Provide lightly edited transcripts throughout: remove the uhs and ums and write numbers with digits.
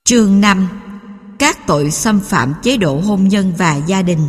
Chương 5. Các tội xâm phạm chế độ hôn nhân và gia đình.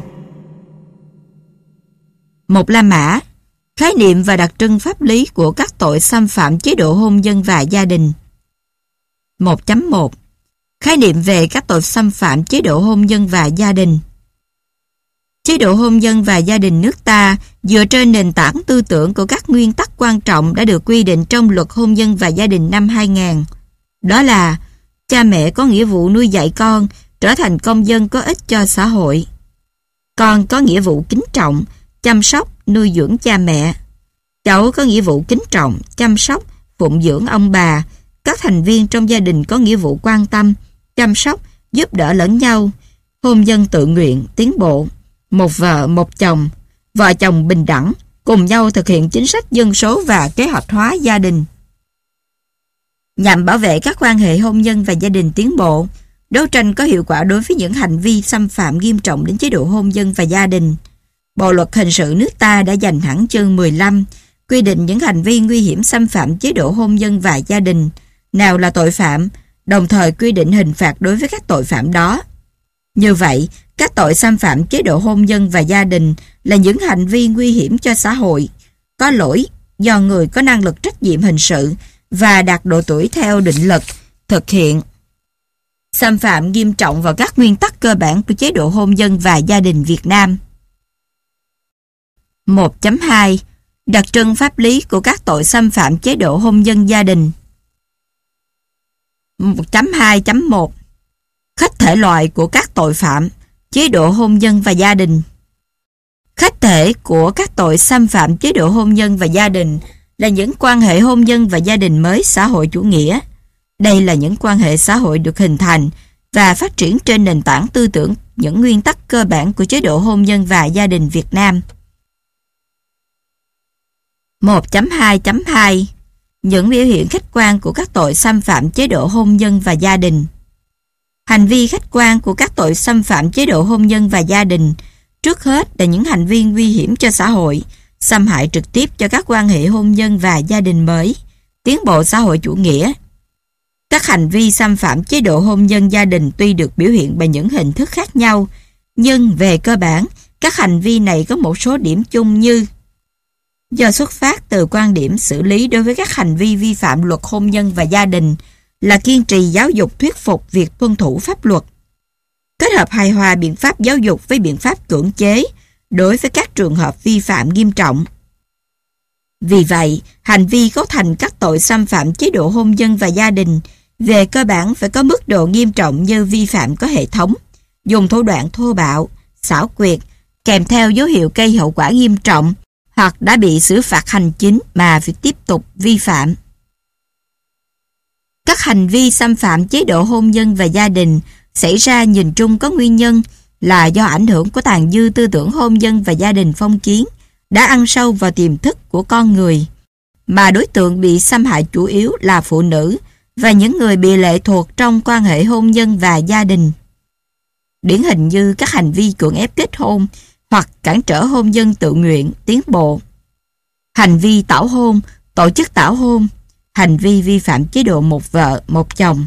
Một La Mã. Khái niệm và đặc trưng pháp lý của các tội xâm phạm chế độ hôn nhân và gia đình. 1.1. Khái niệm về các tội xâm phạm chế độ hôn nhân và gia đình. Chế độ hôn nhân và gia đình nước ta dựa trên nền tảng tư tưởng của các nguyên tắc quan trọng đã được quy định trong Luật Hôn nhân và Gia đình năm 2000. Đó là cha mẹ có nghĩa vụ nuôi dạy con trở thành công dân có ích cho xã hội. Con có nghĩa vụ kính trọng, chăm sóc, nuôi dưỡng cha mẹ. Cháu có nghĩa vụ kính trọng, chăm sóc, phụng dưỡng ông bà. Các thành viên trong gia đình có nghĩa vụ quan tâm, chăm sóc, giúp đỡ lẫn nhau. Hôn nhân tự nguyện, tiến bộ. Một vợ, một chồng, vợ chồng bình đẳng, cùng nhau thực hiện chính sách dân số và kế hoạch hóa gia đình. Nhằm bảo vệ các quan hệ hôn nhân và gia đình tiến bộ, đấu tranh có hiệu quả đối với những hành vi xâm phạm nghiêm trọng đến chế độ hôn nhân và gia đình. Bộ luật hình sự nước ta đã dành hẳn chương 15, quy định những hành vi nguy hiểm xâm phạm chế độ hôn nhân và gia đình, nào là tội phạm, đồng thời quy định hình phạt đối với các tội phạm đó. Như vậy, các tội xâm phạm chế độ hôn nhân và gia đình là những hành vi nguy hiểm cho xã hội, có lỗi do người có năng lực trách nhiệm hình sự và đạt độ tuổi theo định luật thực hiện, xâm phạm nghiêm trọng vào các nguyên tắc cơ bản của chế độ hôn nhân và gia đình Việt Nam. 1.2. Đặc trưng pháp lý của các tội xâm phạm chế độ hôn nhân gia đình. 1.2.1. Khách thể loại của các tội phạm chế độ hôn nhân và gia đình. Khách thể của các tội xâm phạm chế độ hôn nhân và gia đình là những quan hệ hôn nhân và gia đình mới xã hội chủ nghĩa. Đây là những quan hệ xã hội được hình thành và phát triển trên nền tảng tư tưởng những nguyên tắc cơ bản của chế độ hôn nhân và gia đình Việt Nam. 1.2.2. Những biểu hiện khách quan của các tội xâm phạm chế độ hôn nhân và gia đình. Hành vi khách quan của các tội xâm phạm chế độ hôn nhân và gia đình trước hết là những hành vi nguy hiểm cho xã hội, xâm hại trực tiếp cho các quan hệ hôn nhân và gia đình mới, tiến bộ xã hội chủ nghĩa. Các hành vi xâm phạm chế độ hôn nhân gia đình tuy được biểu hiện bằng những hình thức khác nhau, nhưng về cơ bản, các hành vi này có một số điểm chung như: do xuất phát từ quan điểm xử lý đối với các hành vi vi phạm luật hôn nhân và gia đình là kiên trì giáo dục thuyết phục việc tuân thủ pháp luật, kết hợp hài hòa biện pháp giáo dục với biện pháp cưỡng chế đối với các trường hợp vi phạm nghiêm trọng. Vì vậy, hành vi cấu thành các tội xâm phạm chế độ hôn nhân và gia đình về cơ bản phải có mức độ nghiêm trọng như vi phạm có hệ thống, dùng thủ đoạn thô bạo, xảo quyệt, kèm theo dấu hiệu gây hậu quả nghiêm trọng hoặc đã bị xử phạt hành chính mà phải tiếp tục vi phạm. Các hành vi xâm phạm chế độ hôn nhân và gia đình xảy ra nhìn chung có nguyên nhân là do ảnh hưởng của tàn dư tư tưởng hôn nhân và gia đình phong kiến đã ăn sâu vào tiềm thức của con người, mà đối tượng bị xâm hại chủ yếu là phụ nữ và những người bị lệ thuộc trong quan hệ hôn nhân và gia đình. Điển hình như các hành vi cưỡng ép kết hôn hoặc cản trở hôn nhân tự nguyện, tiến bộ, hành vi tảo hôn, tổ chức tảo hôn, hành vi vi phạm chế độ một vợ, một chồng.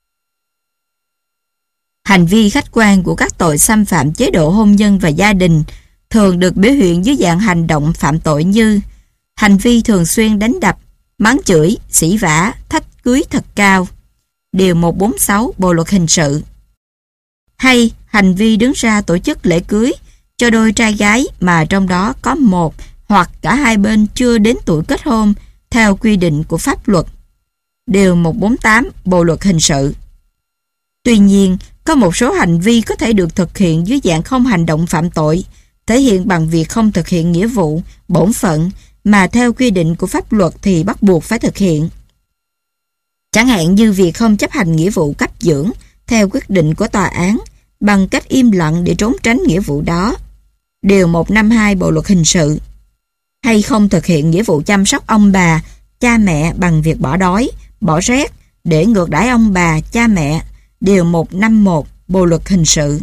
Hành vi khách quan của các tội xâm phạm chế độ hôn nhân và gia đình thường được biểu hiện dưới dạng hành động phạm tội như hành vi thường xuyên đánh đập, mắng chửi, sỉ vả, thách cưới thật cao, điều 146 Bộ luật hình sự, hay hành vi đứng ra tổ chức lễ cưới cho đôi trai gái mà trong đó có một hoặc cả hai bên chưa đến tuổi kết hôn theo quy định của pháp luật, điều 148 Bộ luật hình sự. Tuy nhiên, có một số hành vi có thể được thực hiện dưới dạng không hành động phạm tội, thể hiện bằng việc không thực hiện nghĩa vụ, bổn phận mà theo quy định của pháp luật thì bắt buộc phải thực hiện. Chẳng hạn như việc không chấp hành nghĩa vụ cấp dưỡng theo quyết định của tòa án bằng cách im lặng để trốn tránh nghĩa vụ đó, điều 152 Bộ luật hình sự, hay không thực hiện nghĩa vụ chăm sóc ông bà, cha mẹ bằng việc bỏ đói, bỏ rét để ngược đãi ông bà, cha mẹ, điều 151 Bộ luật hình sự.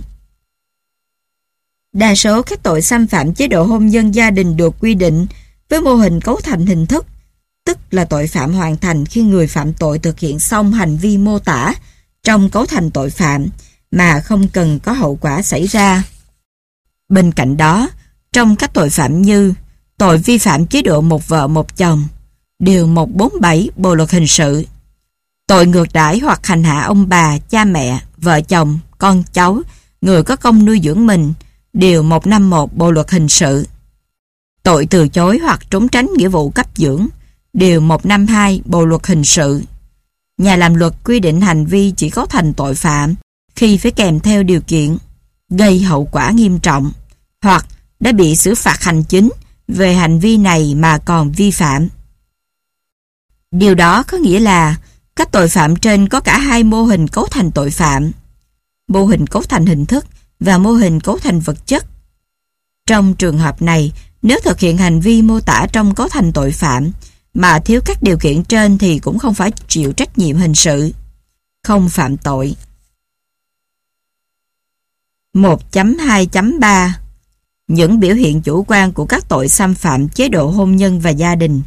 Đa số các tội xâm phạm chế độ hôn nhân gia đình được quy định với mô hình cấu thành hình thức, tức là tội phạm hoàn thành khi người phạm tội thực hiện xong hành vi mô tả trong cấu thành tội phạm mà không cần có hậu quả xảy ra. Bên cạnh đó, trong các tội phạm như tội vi phạm chế độ một vợ một chồng, điều 147 Bộ luật hình sự, tội ngược đãi hoặc hành hạ ông bà, cha mẹ, vợ chồng, con cháu, người có công nuôi dưỡng mình, điều 151 Bộ luật hình sự, tội từ chối hoặc trốn tránh nghĩa vụ cấp dưỡng, điều 152 Bộ luật hình sự. Nhà làm luật quy định hành vi chỉ cấu thành tội phạm khi phải kèm theo điều kiện gây hậu quả nghiêm trọng hoặc đã bị xử phạt hành chính về hành vi này mà còn vi phạm. Điều đó có nghĩa là các tội phạm trên có cả hai mô hình cấu thành tội phạm, mô hình cấu thành hình thức và mô hình cấu thành vật chất. Trong trường hợp này, nếu thực hiện hành vi mô tả trong cấu thành tội phạm mà thiếu các điều kiện trên thì cũng không phải chịu trách nhiệm hình sự, không phạm tội. 1.2.3 Những biểu hiện chủ quan của các tội xâm phạm chế độ hôn nhân và gia đình.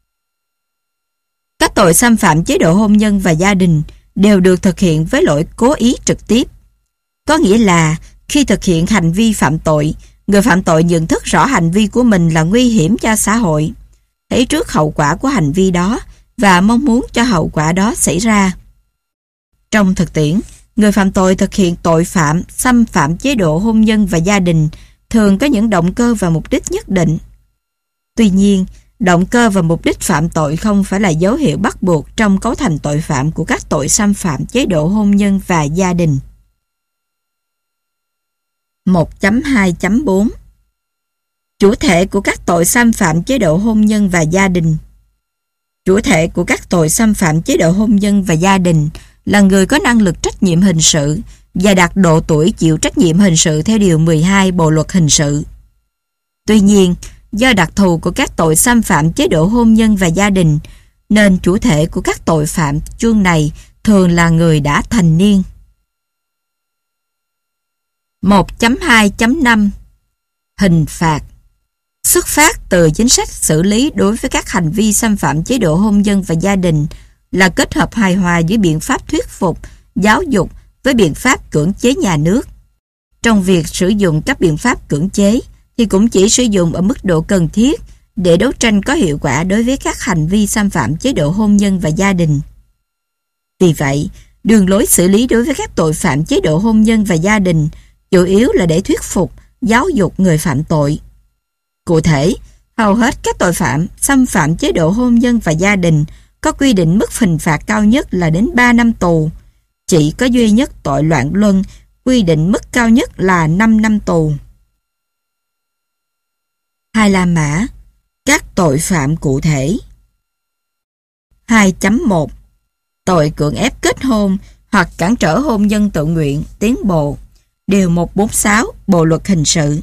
Các tội xâm phạm chế độ hôn nhân và gia đình đều được thực hiện với lỗi cố ý trực tiếp. Có nghĩa là khi thực hiện hành vi phạm tội, người phạm tội nhận thức rõ hành vi của mình là nguy hiểm cho xã hội, thấy trước hậu quả của hành vi đó và mong muốn cho hậu quả đó xảy ra. Trong thực tiễn, người phạm tội thực hiện tội phạm xâm phạm chế độ hôn nhân và gia đình thường có những động cơ và mục đích nhất định. Tuy nhiên, động cơ và mục đích phạm tội không phải là dấu hiệu bắt buộc trong cấu thành tội phạm của các tội xâm phạm chế độ hôn nhân và gia đình. 1.2.4 Chủ thể của các tội xâm phạm chế độ hôn nhân và gia đình. Chủ thể của các tội xâm phạm chế độ hôn nhân và gia đình là người có năng lực trách nhiệm hình sự và đạt độ tuổi chịu trách nhiệm hình sự theo điều 12 Bộ luật hình sự. Tuy nhiên, do đặc thù của các tội xâm phạm chế độ hôn nhân và gia đình, nên chủ thể của các tội phạm chương này thường là người đã thành niên. 1.2.5 Hình phạt. Xuất phát từ chính sách xử lý đối với các hành vi xâm phạm chế độ hôn nhân và gia đình là kết hợp hài hòa giữa biện pháp thuyết phục, giáo dục với biện pháp cưỡng chế nhà nước. Trong việc sử dụng các biện pháp cưỡng chế thì cũng chỉ sử dụng ở mức độ cần thiết để đấu tranh có hiệu quả đối với các hành vi xâm phạm chế độ hôn nhân và gia đình. Vì vậy, đường lối xử lý đối với các tội phạm chế độ hôn nhân và gia đình chủ yếu là để thuyết phục, giáo dục người phạm tội. Cụ thể, hầu hết các tội phạm xâm phạm chế độ hôn nhân và gia đình có quy định mức hình phạt cao nhất là đến 3 năm tù. Chỉ có duy nhất tội loạn luân quy định mức cao nhất là 5 năm tù. 2 La Mã. Các tội phạm cụ thể. 2.1 Tội cưỡng ép kết hôn hoặc cản trở hôn nhân tự nguyện, tiến bộ. Điều 146 Bộ luật hình sự.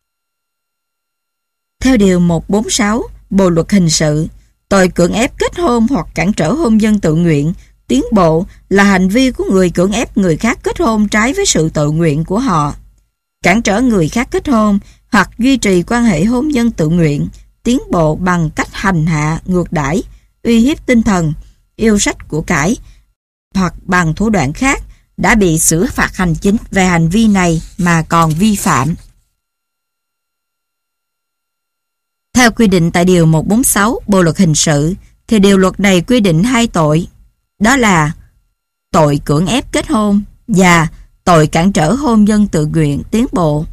Theo điều 146 Bộ luật hình sự, tội cưỡng ép kết hôn hoặc cản trở hôn nhân tự nguyện, tiến bộ là hành vi của người cưỡng ép người khác kết hôn trái với sự tự nguyện của họ. Cản trở người khác kết hôn hoặc duy trì quan hệ hôn nhân tự nguyện, tiến bộ bằng cách hành hạ, ngược đãi, uy hiếp tinh thần, yêu sách của cải hoặc bằng thủ đoạn khác đã bị xử phạt hành chính về hành vi này mà còn vi phạm. Theo quy định tại điều 146 Bộ luật hình sự thì điều luật này quy định 2 tội, đó là tội cưỡng ép kết hôn và tội cản trở hôn nhân tự nguyện, tiến bộ.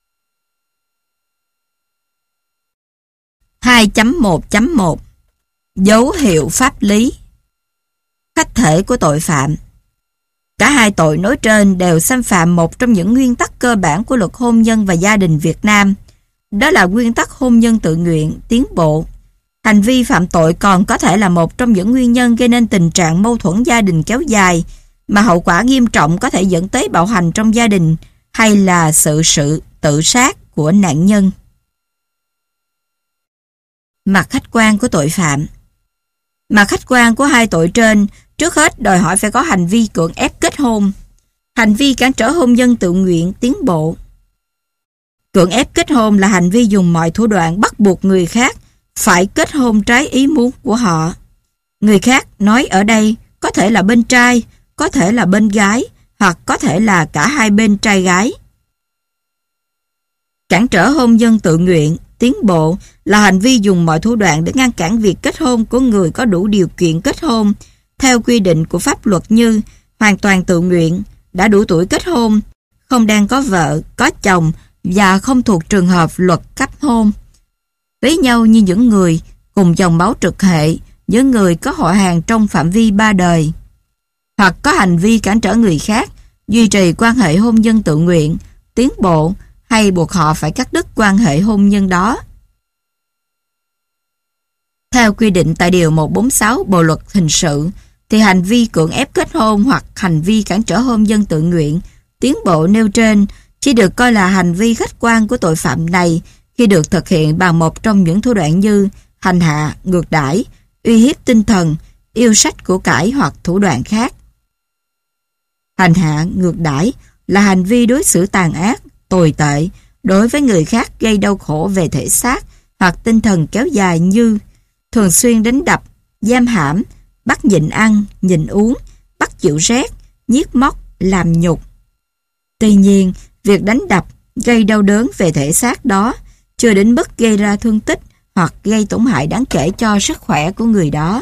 2.1.1 Dấu hiệu pháp lý. Khách thể của tội phạm. Cả hai tội nói trên đều xâm phạm một trong những nguyên tắc cơ bản của luật hôn nhân và gia đình Việt Nam, đó là nguyên tắc hôn nhân tự nguyện, tiến bộ. Hành vi phạm tội còn có thể là một trong những nguyên nhân gây nên tình trạng mâu thuẫn gia đình kéo dài, mà hậu quả nghiêm trọng có thể dẫn tới bạo hành trong gia đình hay là sự tự sát của nạn nhân. Mặt khách quan của tội phạm. Mặt khách quan của hai tội trên trước hết đòi hỏi phải có hành vi cưỡng ép kết hôn, hành vi cản trở hôn nhân tự nguyện, tiến bộ. Cưỡng ép kết hôn là hành vi dùng mọi thủ đoạn bắt buộc người khác phải kết hôn trái ý muốn của họ. Người khác nói ở đây có thể là bên trai, có thể là bên gái hoặc có thể là cả hai bên trai gái. Cản trở hôn nhân tự nguyện, tiến bộ là hành vi dùng mọi thủ đoạn để ngăn cản việc kết hôn của người có đủ điều kiện kết hôn theo quy định của pháp luật như hoàn toàn tự nguyện, đã đủ tuổi kết hôn, không đang có vợ, có chồng và không thuộc trường hợp luật cấp hôn. Với nhau như những người cùng dòng máu trực hệ, những người có họ hàng trong phạm vi 3 đời, hoặc có hành vi cản trở người khác duy trì quan hệ hôn nhân tự nguyện, tiến bộ hay buộc họ phải cắt đứt quan hệ hôn nhân đó. Theo quy định tại Điều 146 Bộ Luật Hình sự, thì hành vi cưỡng ép kết hôn hoặc hành vi cản trở hôn nhân tự nguyện, tiến bộ nêu trên chỉ được coi là hành vi khách quan của tội phạm này khi được thực hiện bằng một trong những thủ đoạn như hành hạ, ngược đãi, uy hiếp tinh thần, yêu sách của cải hoặc thủ đoạn khác. Hành hạ, ngược đãi là hành vi đối xử tàn ác, tồi tệ đối với người khác gây đau khổ về thể xác hoặc tinh thần kéo dài như thường xuyên đánh đập, giam hãm, bắt nhịn ăn, nhịn uống, bắt chịu rét, nhiếc móc, làm nhục. Tuy nhiên, việc đánh đập gây đau đớn về thể xác đó chưa đến mức gây ra thương tích hoặc gây tổn hại đáng kể cho sức khỏe của người đó.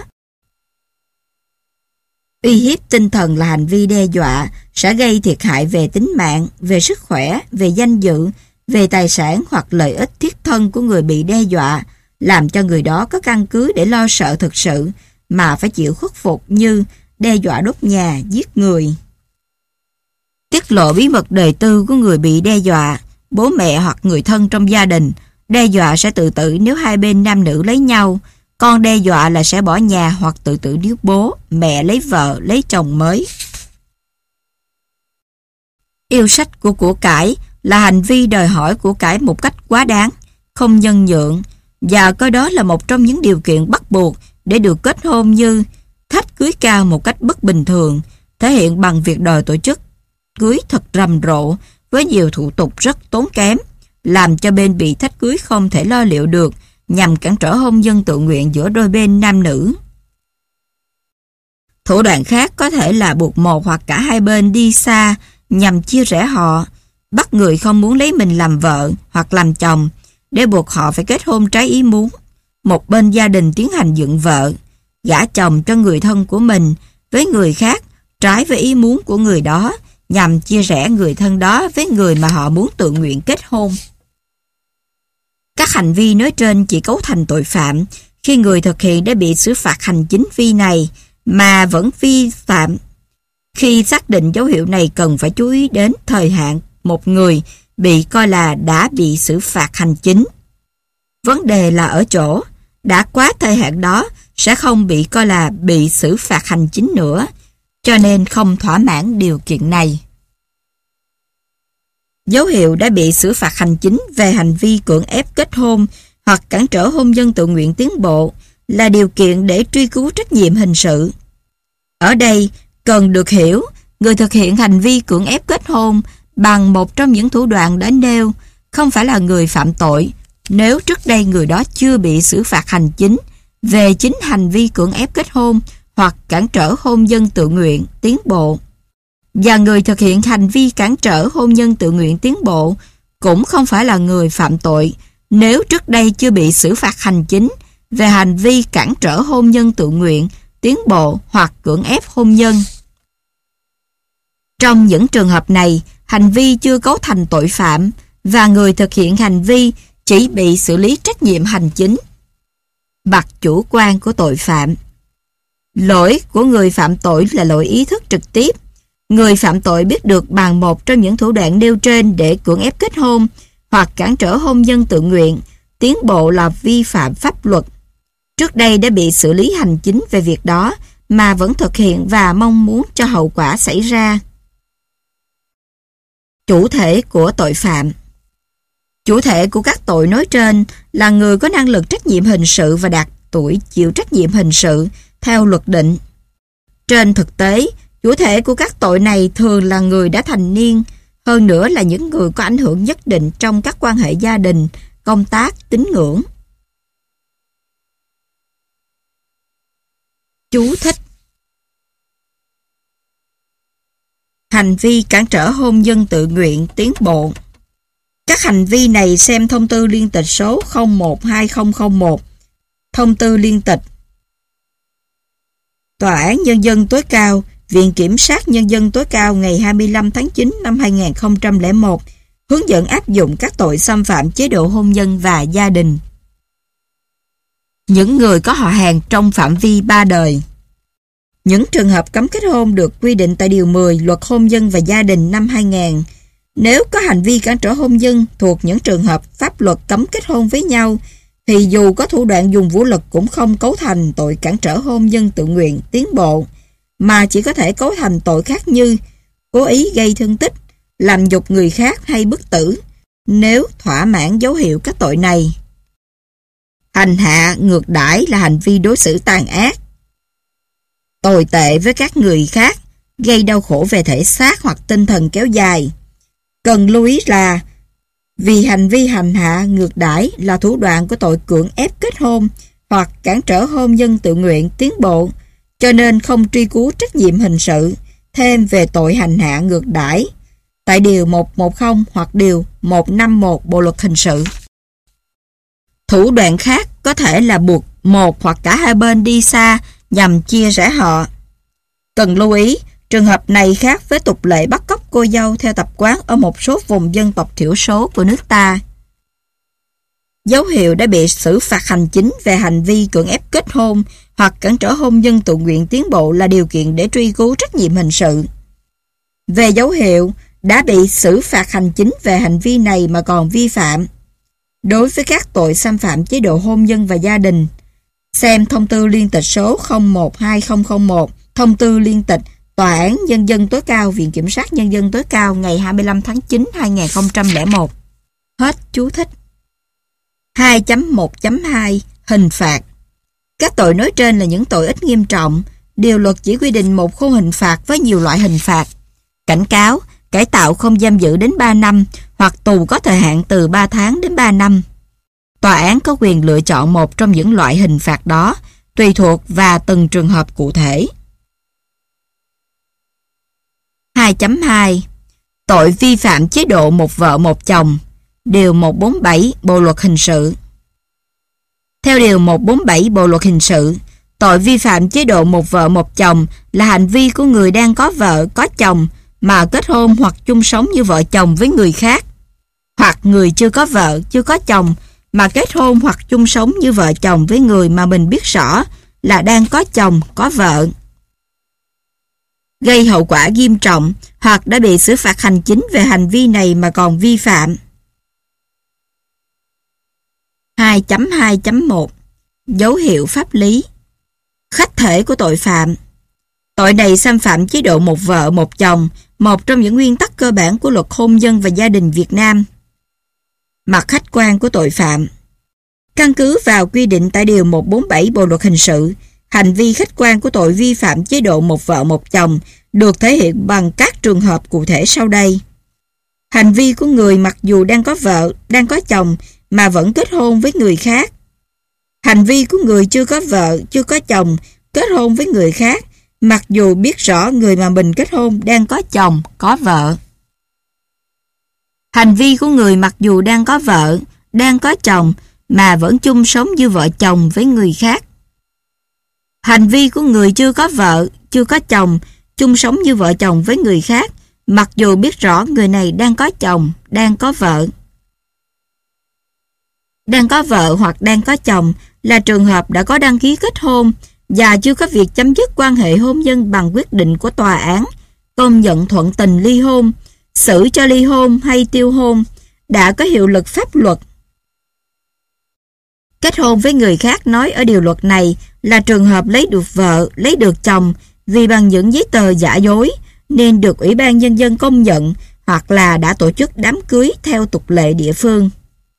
Uy hiếp tinh thần là hành vi đe dọa sẽ gây thiệt hại về tính mạng, về sức khỏe, về danh dự, về tài sản hoặc lợi ích thiết thân của người bị đe dọa, làm cho người đó có căn cứ để lo sợ thực sự mà phải chịu khuất phục như đe dọa đốt nhà, giết người. Tiết lộ bí mật đời tư của người bị đe dọa, bố mẹ hoặc người thân trong gia đình. Đe dọa sẽ tự tử nếu hai bên nam nữ lấy nhau, còn đe dọa là sẽ bỏ nhà hoặc tự tử nếu bố, mẹ lấy vợ, lấy chồng mới. Yêu sách của cải là hành vi đòi hỏi của cải một cách quá đáng, không nhân nhượng, và coi đó là một trong những điều kiện bắt buộc để được kết hôn như thách cưới cao một cách bất bình thường, thể hiện bằng việc đòi tổ chức cưới thật rầm rộ với nhiều thủ tục rất tốn kém, làm cho bên bị thách cưới không thể lo liệu được nhằm cản trở hôn nhân tự nguyện giữa đôi bên nam nữ. Thủ đoạn khác có thể là buộc một hoặc cả hai bên đi xa nhằm chia rẽ họ, bắt người không muốn lấy mình làm vợ hoặc làm chồng để buộc họ phải kết hôn trái ý muốn. Một bên gia đình tiến hành dựng vợ, gả chồng cho người thân của mình với người khác trái với ý muốn của người đó nhằm chia rẽ người thân đó với người mà họ muốn tự nguyện kết hôn. Các hành vi nói trên chỉ cấu thành tội phạm khi người thực hiện đã bị xử phạt hành chính vi này mà vẫn vi phạm. Khi xác định dấu hiệu này cần phải chú ý đến thời hạn một người bị coi là đã bị xử phạt hành chính. Vấn đề là ở chỗ, đã quá thời hạn đó sẽ không bị coi là bị xử phạt hành chính nữa, cho nên không thỏa mãn điều kiện này. Dấu hiệu đã bị xử phạt hành chính về hành vi cưỡng ép kết hôn hoặc cản trở hôn nhân tự nguyện tiến bộ là điều kiện để truy cứu trách nhiệm hình sự. Ở đây, cần được hiểu, người thực hiện hành vi cưỡng ép kết hôn bằng một trong những thủ đoạn đã nêu không phải là người phạm tội nếu trước đây người đó chưa bị xử phạt hành chính về chính hành vi cưỡng ép kết hôn hoặc cản trở hôn nhân tự nguyện tiến bộ. Và người thực hiện hành vi cản trở hôn nhân tự nguyện tiến bộ cũng không phải là người phạm tội nếu trước đây chưa bị xử phạt hành chính về hành vi cản trở hôn nhân tự nguyện tiến bộ hoặc cưỡng ép hôn nhân. Trong những trường hợp này, hành vi chưa cấu thành tội phạm và người thực hiện hành vi chỉ bị xử lý trách nhiệm hành chính. Mặt chủ quan của tội phạm. Lỗi của người phạm tội là lỗi ý thức trực tiếp. Người phạm tội biết được bằng một trong những thủ đoạn nêu trên để cưỡng ép kết hôn hoặc cản trở hôn nhân tự nguyện, tiến bộ là vi phạm pháp luật. Trước đây đã bị xử lý hành chính về việc đó mà vẫn thực hiện và mong muốn cho hậu quả xảy ra. Chủ thể của tội phạm. Chủ thể của các tội nói trên là người có năng lực trách nhiệm hình sự và đạt tuổi chịu trách nhiệm hình sự theo luật định. Trên thực tế, chủ thể của các tội này thường là người đã thành niên, hơn nữa là những người có ảnh hưởng nhất định trong các quan hệ gia đình, công tác, tín ngưỡng. Chú thích. Hành vi cản trở hôn nhân tự nguyện tiến bộ. Các hành vi này xem thông tư liên tịch số 01/2001, thông tư liên tịch Tòa án Nhân dân tối cao, Viện Kiểm sát Nhân dân tối cao ngày 25 tháng 9 năm 2001 hướng dẫn áp dụng các tội xâm phạm chế độ hôn nhân và gia đình. Những người có họ hàng trong phạm vi 3 đời. Những trường hợp cấm kết hôn được quy định tại Điều 10 Luật Hôn nhân và Gia đình năm 2000. Nếu có hành vi cản trở hôn nhân thuộc những trường hợp pháp luật cấm kết hôn với nhau, thì dù có thủ đoạn dùng vũ lực cũng không cấu thành tội cản trở hôn nhân tự nguyện tiến bộ, mà chỉ có thể cấu thành tội khác như cố ý gây thương tích, làm nhục người khác hay bức tử, nếu thỏa mãn dấu hiệu các tội này. Hành hạ, ngược đãi là hành vi đối xử tàn ác, tồi tệ với các người khác, gây đau khổ về thể xác hoặc tinh thần kéo dài. Cần lưu ý là vì hành vi hành hạ, ngược đãi là thủ đoạn của tội cưỡng ép kết hôn hoặc cản trở hôn nhân tự nguyện tiến bộ, cho nên không truy cứu trách nhiệm hình sự thêm về tội hành hạ ngược đãi tại Điều 110 hoặc Điều 151 Bộ Luật Hình sự. Thủ đoạn khác có thể là buộc một hoặc cả hai bên đi xa nhằm chia rẽ họ. Cần lưu ý, trường hợp này khác với tục lệ bắt cóc cô dâu theo tập quán ở một số vùng dân tộc thiểu số của nước ta. Dấu hiệu đã bị xử phạt hành chính về hành vi cưỡng ép kết hôn hoặc cản trở hôn nhân tự nguyện tiến bộ là điều kiện để truy cứu trách nhiệm hình sự. Về dấu hiệu đã bị xử phạt hành chính về hành vi này mà còn vi phạm, đối với các tội xâm phạm chế độ hôn nhân và gia đình, xem thông tư liên tịch số 01/2001, thông tư liên tịch Tòa án Nhân dân tối cao, Viện Kiểm sát Nhân dân tối cao ngày 25 tháng 9 2001. Hết chú thích. 2.1.2 Hình phạt. Các tội nói trên là những tội ít nghiêm trọng. Điều luật chỉ quy định một khung hình phạt với nhiều loại hình phạt: cảnh cáo, cải tạo không giam giữ đến 3 năm hoặc tù có thời hạn từ 3 tháng đến 3 năm. Tòa án có quyền lựa chọn một trong những loại hình phạt đó, tùy thuộc vào từng trường hợp cụ thể. 2.2 Tội vi phạm chế độ một vợ một chồng. Điều 147 Bộ Luật Hình sự. Theo Điều 147 Bộ Luật Hình sự, tội vi phạm chế độ một vợ một chồng là hành vi của người đang có vợ, có chồng mà kết hôn hoặc chung sống như vợ chồng với người khác, hoặc người chưa có vợ, chưa có chồng mà kết hôn hoặc chung sống như vợ chồng với người mà mình biết rõ là đang có chồng, có vợ, gây hậu quả nghiêm trọng hoặc đã bị xử phạt hành chính về hành vi này mà còn vi phạm. 2.2.1 Dấu hiệu pháp lý. Khách thể của tội phạm. Tội này xâm phạm chế độ một vợ một chồng, một trong những nguyên tắc cơ bản của Luật Hôn nhân và Gia đình Việt Nam. Mặt khách quan của tội phạm. Căn cứ vào quy định tại Điều 147 Bộ Luật Hình sự, hành vi khách quan của tội vi phạm chế độ một vợ một chồng được thể hiện bằng các trường hợp cụ thể sau đây. Hành vi của người mặc dù đang có vợ, đang có chồng mà vẫn kết hôn với người khác. Hành vi của người chưa có vợ, chưa có chồng kết hôn với người khác mặc dù biết rõ người mà mình kết hôn đang có chồng, có vợ. Hành vi của người mặc dù đang có vợ, đang có chồng mà vẫn chung sống như vợ chồng với người khác. Hành vi của người chưa có vợ, chưa có chồng chung sống như vợ chồng với người khác mặc dù biết rõ người này đang có chồng, đang có vợ. Đang có vợ hoặc đang có chồng là trường hợp đã có đăng ký kết hôn và chưa có việc chấm dứt quan hệ hôn nhân bằng quyết định của tòa án, công nhận thuận tình ly hôn, xử cho ly hôn hay tiêu hôn, đã có hiệu lực pháp luật. Kết hôn với người khác nói ở điều luật này là trường hợp lấy được vợ, lấy được chồng vì bằng những giấy tờ giả dối nên được Ủy ban Nhân dân công nhận hoặc là đã tổ chức đám cưới theo tục lệ địa phương.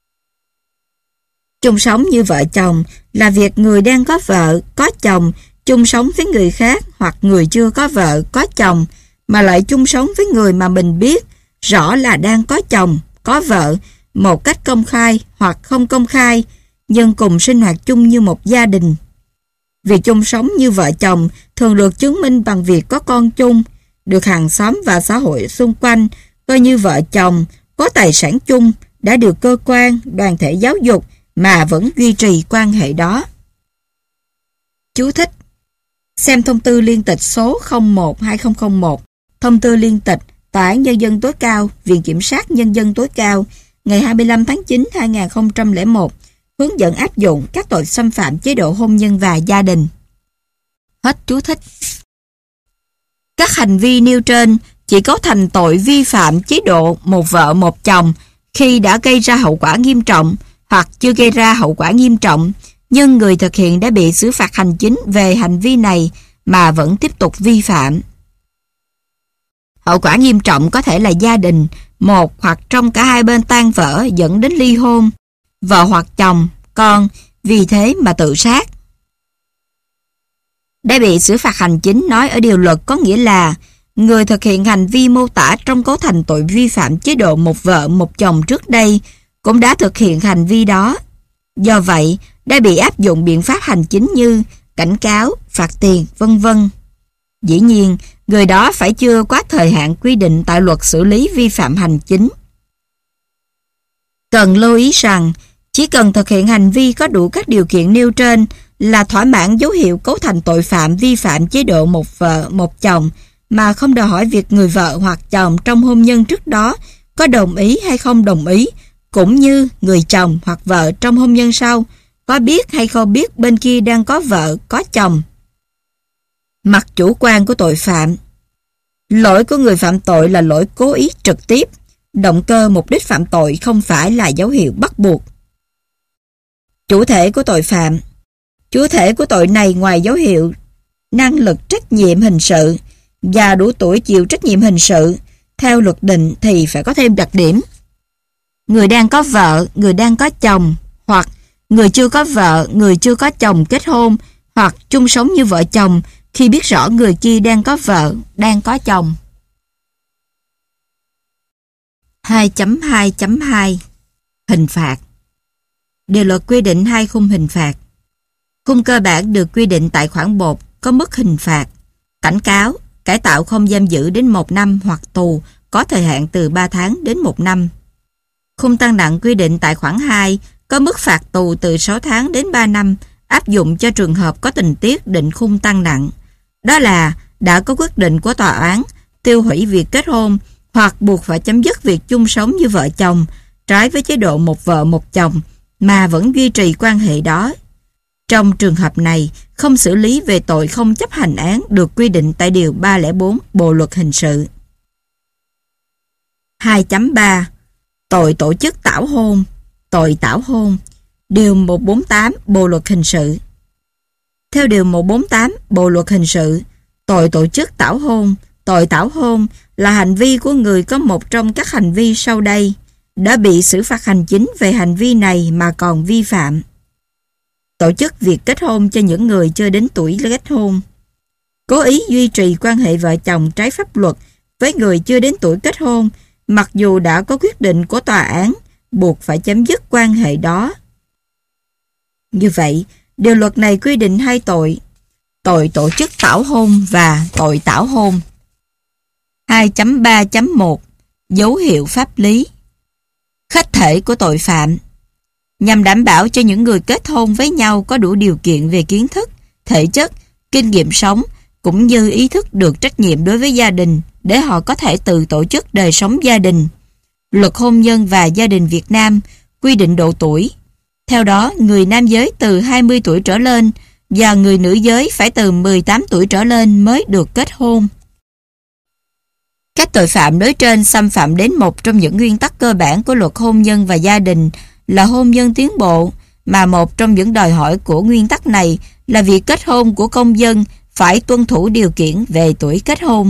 Chung sống như vợ chồng là việc người đang có vợ, có chồng chung sống với người khác hoặc người chưa có vợ, có chồng mà lại chung sống với người mà mình biết rõ là đang có chồng, có vợ một cách công khai hoặc không công khai nhưng cùng sinh hoạt chung như một gia đình. Việc chung sống như vợ chồng thường được chứng minh bằng việc có con chung, được hàng xóm và xã hội xung quanh coi như vợ chồng, có tài sản chung, đã được cơ quan, đoàn thể giáo dục mà vẫn duy trì quan hệ đó. Chú thích: xem thông tư liên tịch số 01/2001, thông tư liên tịch Tòa án Nhân dân tối cao, Viện Kiểm sát Nhân dân tối cao ngày 25 tháng 9 2001, hướng dẫn áp dụng các tội xâm phạm chế độ hôn nhân và gia đình. Hết chú thích. Các hành vi nêu trên chỉ cấu thành tội vi phạm chế độ một vợ một chồng khi đã gây ra hậu quả nghiêm trọng hoặc chưa gây ra hậu quả nghiêm trọng, nhưng người thực hiện đã bị xử phạt hành chính về hành vi này mà vẫn tiếp tục vi phạm. Hậu quả nghiêm trọng có thể là gia đình, một hoặc trong cả hai bên tan vỡ dẫn đến ly hôn, vợ hoặc chồng, con vì thế mà tự sát. Đã bị xử phạt hành chính nói ở điều luật có nghĩa là người thực hiện hành vi mô tả trong cấu thành tội vi phạm chế độ một vợ một chồng trước đây cũng đã thực hiện hành vi đó. Do vậy, đã bị áp dụng biện pháp hành chính như cảnh cáo, phạt tiền, vân vân. Dĩ nhiên, người đó phải chưa quá thời hạn quy định tại luật xử lý vi phạm hành chính. Cần lưu ý rằng, chỉ cần thực hiện hành vi có đủ các điều kiện nêu trên là thỏa mãn dấu hiệu cấu thành tội phạm vi phạm chế độ một vợ một chồng mà không đòi hỏi việc người vợ hoặc chồng trong hôn nhân trước đó có đồng ý hay không đồng ý, cũng như người chồng hoặc vợ trong hôn nhân sau có biết hay không biết bên kia đang có vợ, có chồng. Mặt chủ quan của tội phạm. Lỗi của người phạm tội là lỗi cố ý trực tiếp. Động cơ mục đích phạm tội không phải là dấu hiệu bắt buộc. Chủ thể của tội phạm. Chủ thể của tội này ngoài dấu hiệu năng lực trách nhiệm hình sự và đủ tuổi chịu trách nhiệm hình sự, theo luật định thì phải có thêm đặc điểm. Người đang có vợ, người đang có chồng, hoặc người chưa có vợ, người chưa có chồng kết hôn, hoặc chung sống như vợ chồng khi biết rõ người kia đang có vợ, đang có chồng. 2.2.2 Hình phạt. Điều luật quy định 2 khung hình phạt. Khung cơ bản được quy định tại khoản 1 có mức hình phạt cảnh cáo, cải tạo không giam giữ đến 1 năm hoặc tù có thời hạn từ 3 tháng đến 1 năm. Khung tăng nặng quy định tại khoản 2 có mức phạt tù từ 6 tháng đến 3 năm áp dụng cho trường hợp có tình tiết định khung tăng nặng. Đó là đã có quyết định của tòa án tiêu hủy việc kết hôn hoặc buộc phải chấm dứt việc chung sống như vợ chồng trái với chế độ một vợ một chồng mà vẫn duy trì quan hệ đó. Trong trường hợp này, không xử lý về tội không chấp hành án được quy định tại Điều 304 Bộ Luật Hình sự. 2.3 Tội tổ chức tảo hôn. Tội tảo hôn. Điều 148 Bộ Luật Hình sự. Theo Điều 148 Bộ Luật Hình sự, tội tổ chức tảo hôn, tội tảo hôn là hành vi của người có một trong các hành vi sau đây đã bị xử phạt hành chính về hành vi này mà còn vi phạm. Tổ chức việc kết hôn cho những người chưa đến tuổi kết hôn. Cố ý duy trì quan hệ vợ chồng trái pháp luật với người chưa đến tuổi kết hôn mặc dù đã có quyết định của tòa án buộc phải chấm dứt quan hệ đó. Như vậy, điều luật này quy định 2 tội: tội tổ chức tảo hôn và tội tảo hôn. 2.3.1 Dấu hiệu pháp lý. Khách thể của tội phạm. Nhằm đảm bảo cho những người kết hôn với nhau có đủ điều kiện về kiến thức, thể chất, kinh nghiệm sống cũng như ý thức được trách nhiệm đối với gia đình để họ có thể tự tổ chức đời sống gia đình. Luật hôn nhân và gia đình Việt Nam quy định độ tuổi. Theo đó, người nam giới từ 20 tuổi trở lên và người nữ giới phải từ 18 tuổi trở lên mới được kết hôn. Các tội phạm đối trên xâm phạm đến một trong những nguyên tắc cơ bản của luật hôn nhân và gia đình là hôn nhân tiến bộ, mà một trong những đòi hỏi của nguyên tắc này là việc kết hôn của công dân phải tuân thủ điều kiện về tuổi kết hôn.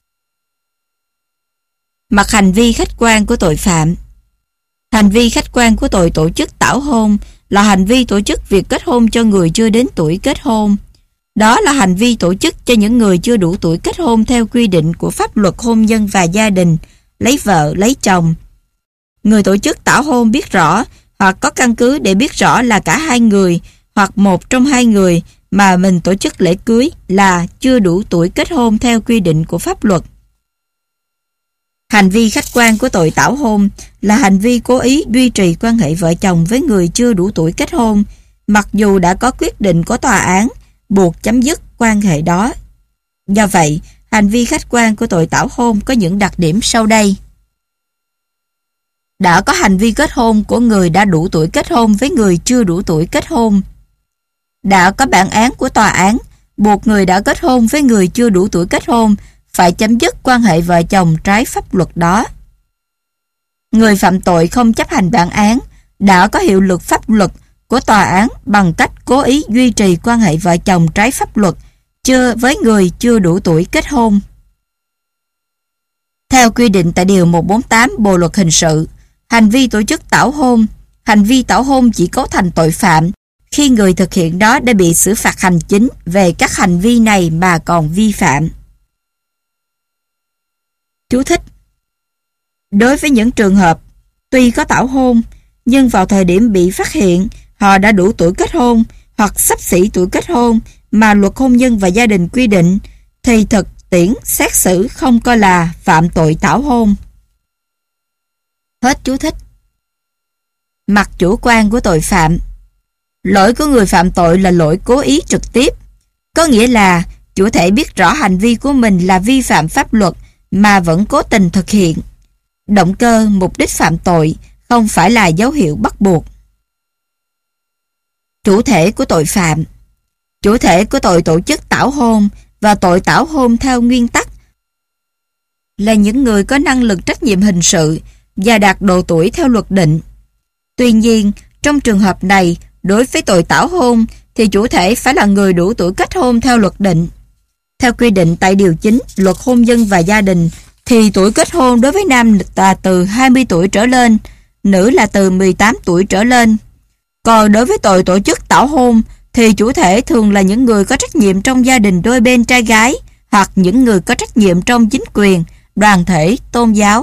Mặt hành vi khách quan của tội phạm. Hành vi khách quan của tội tổ chức tảo hôn là hành vi tổ chức việc kết hôn cho người chưa đến tuổi kết hôn. Đó là hành vi tổ chức cho những người chưa đủ tuổi kết hôn theo quy định của pháp luật hôn nhân và gia đình, lấy vợ, lấy chồng. Người tổ chức tảo hôn biết rõ hoặc có căn cứ để biết rõ là cả hai người hoặc một trong hai người mà mình tổ chức lễ cưới là chưa đủ tuổi kết hôn theo quy định của pháp luật. Hành vi khách quan của tội tảo hôn là hành vi cố ý duy trì quan hệ vợ chồng với người chưa đủ tuổi kết hôn, mặc dù đã có quyết định của tòa án buộc chấm dứt quan hệ đó. Do vậy, hành vi khách quan của tội tảo hôn có những đặc điểm sau đây. Đã có hành vi kết hôn của người đã đủ tuổi kết hôn với người chưa đủ tuổi kết hôn. Đã có bản án của tòa án buộc người đã kết hôn với người chưa đủ tuổi kết hôn phải chấm dứt quan hệ vợ chồng trái pháp luật đó. Người phạm tội không chấp hành bản án đã có hiệu lực pháp luật của tòa án bằng cách cố ý duy trì quan hệ vợ chồng trái pháp luật với người chưa đủ tuổi kết hôn. Theo quy định tại Điều 148 Bộ Luật Hình sự, hành vi tổ chức tảo hôn, hành vi tảo hôn chỉ cấu thành tội phạm khi người thực hiện đó đã bị xử phạt hành chính về các hành vi này mà còn vi phạm. Chú thích: đối với những trường hợp tuy có tảo hôn nhưng vào thời điểm bị phát hiện họ đã đủ tuổi kết hôn hoặc xấp xỉ tuổi kết hôn mà luật hôn nhân và gia đình quy định, thì thực tiễn xét xử không coi là phạm tội tảo hôn. Hết chú thích. Mặt chủ quan của tội phạm. Lỗi của người phạm tội là lỗi cố ý trực tiếp, có nghĩa là chủ thể biết rõ hành vi của mình là vi phạm pháp luật mà vẫn cố tình thực hiện. Động cơ, mục đích phạm tội không phải là dấu hiệu bắt buộc. Chủ thể của tội phạm. Chủ thể của tội tổ chức tảo hôn và tội tảo hôn theo nguyên tắc là những người có năng lực trách nhiệm hình sự và đạt độ tuổi theo luật định. Tuy nhiên, trong trường hợp này, đối với tội tảo hôn thì chủ thể phải là người đủ tuổi kết hôn theo luật định. Theo quy định tại Điều 9 Luật Hôn nhân và Gia đình thì tuổi kết hôn đối với nam là từ 20 tuổi trở lên, nữ là từ 18 tuổi trở lên. Còn đối với tội tổ chức tảo hôn thì chủ thể thường là những người có trách nhiệm trong gia đình đôi bên trai gái hoặc những người có trách nhiệm trong chính quyền, đoàn thể, tôn giáo.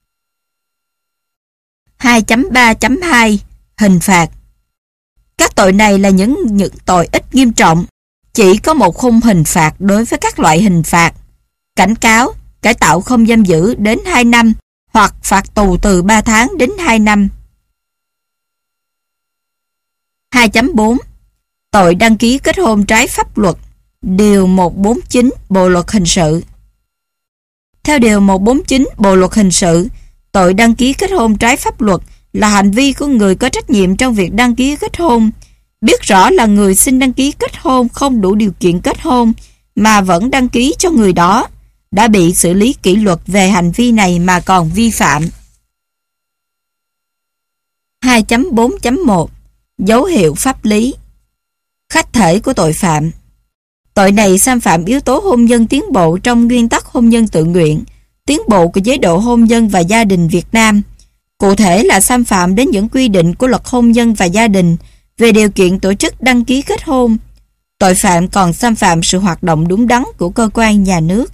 2.3.2 Hình phạt. Các tội này là những tội ít nghiêm trọng, chỉ có một khung hình phạt đối với các loại hình phạt: cảnh cáo, cải tạo không giam giữ đến 2 năm hoặc phạt tù từ 3 tháng đến 2 năm. 2.4 Tội đăng ký kết hôn trái pháp luật. Điều 149 Bộ Luật Hình sự. Theo Điều 149 Bộ Luật Hình sự, tội đăng ký kết hôn trái pháp luật là hành vi của người có trách nhiệm trong việc đăng ký kết hôn, biết rõ là người xin đăng ký kết hôn không đủ điều kiện kết hôn mà vẫn đăng ký cho người đó, đã bị xử lý kỷ luật về hành vi này mà còn vi phạm. 2.4.1 Dấu hiệu pháp lý. Khách thể của tội phạm. Tội này xâm phạm yếu tố hôn nhân tiến bộ trong nguyên tắc hôn nhân tự nguyện, tiến bộ của chế độ hôn nhân và gia đình Việt Nam. Cụ thể là xâm phạm đến những quy định của luật hôn nhân và gia đình về điều kiện tổ chức đăng ký kết hôn. Tội phạm còn xâm phạm sự hoạt động đúng đắn của cơ quan nhà nước.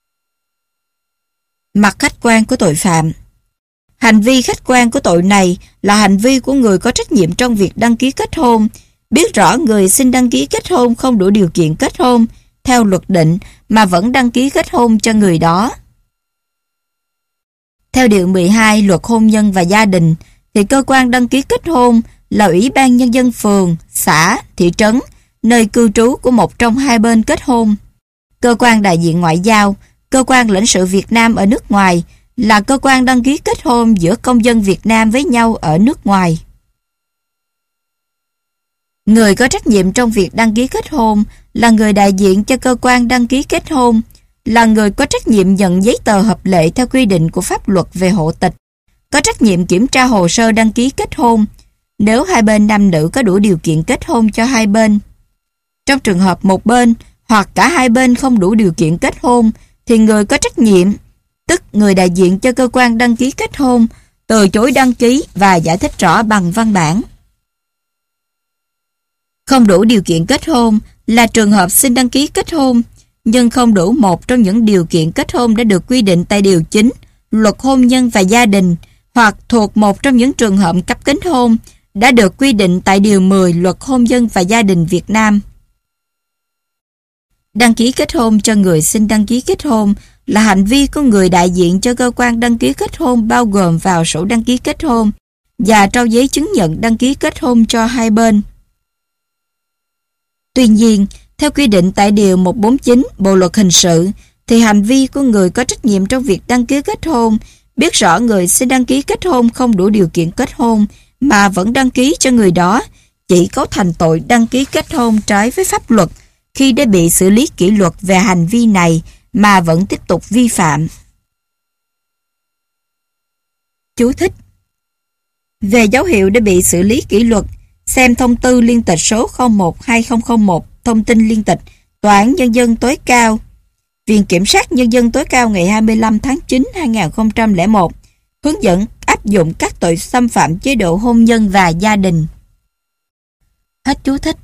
Mặt khách quan của tội phạm. Hành vi khách quan của tội này là hành vi của người có trách nhiệm trong việc đăng ký kết hôn, biết rõ người xin đăng ký kết hôn không đủ điều kiện kết hôn theo luật định mà vẫn đăng ký kết hôn cho người đó. Theo Điều 12 Luật Hôn nhân và Gia đình thì cơ quan đăng ký kết hôn là Ủy ban Nhân dân phường, xã, thị trấn, nơi cư trú của một trong hai bên kết hôn. Cơ quan đại diện ngoại giao, cơ quan lãnh sự Việt Nam ở nước ngoài là cơ quan đăng ký kết hôn giữa công dân Việt Nam với nhau ở nước ngoài. Người có trách nhiệm trong việc đăng ký kết hôn là người đại diện cho cơ quan đăng ký kết hôn, là người có trách nhiệm nhận giấy tờ hợp lệ theo quy định của pháp luật về hộ tịch, có trách nhiệm kiểm tra hồ sơ đăng ký kết hôn, nếu hai bên nam nữ có đủ điều kiện kết hôn cho hai bên. Trong trường hợp một bên hoặc cả hai bên không đủ điều kiện kết hôn, thì người có trách nhiệm, tức người đại diện cho cơ quan đăng ký kết hôn, từ chối đăng ký và giải thích rõ bằng văn bản. Không đủ điều kiện kết hôn là trường hợp xin đăng ký kết hôn, nhưng không đủ một trong những điều kiện kết hôn đã được quy định tại Điều 9 Luật Hôn nhân và Gia đình, hoặc thuộc một trong những trường hợp cấp tính hôn đã được quy định tại Điều 10 Luật Hôn nhân và Gia đình Việt Nam. Đăng ký kết hôn cho người xin đăng ký kết hôn là hành vi của người đại diện cho cơ quan đăng ký kết hôn bao gồm vào sổ đăng ký kết hôn và trao giấy chứng nhận đăng ký kết hôn cho hai bên. Tuy nhiên, theo quy định tại Điều 149 Bộ Luật Hình sự, thì hành vi của người có trách nhiệm trong việc đăng ký kết hôn biết rõ người xin đăng ký kết hôn không đủ điều kiện kết hôn mà vẫn đăng ký cho người đó chỉ cấu thành tội đăng ký kết hôn trái với pháp luật khi đã bị xử lý kỷ luật về hành vi này mà vẫn tiếp tục vi phạm. Chú thích: về dấu hiệu để bị xử lý kỷ luật, xem thông tư liên tịch số 01/2001, thông tin liên tịch Tòa án Nhân dân tối cao, Viện Kiểm sát Nhân dân tối cao ngày 25 tháng 9 2001, hướng dẫn áp dụng các tội xâm phạm chế độ hôn nhân và gia đình. Hết chú thích.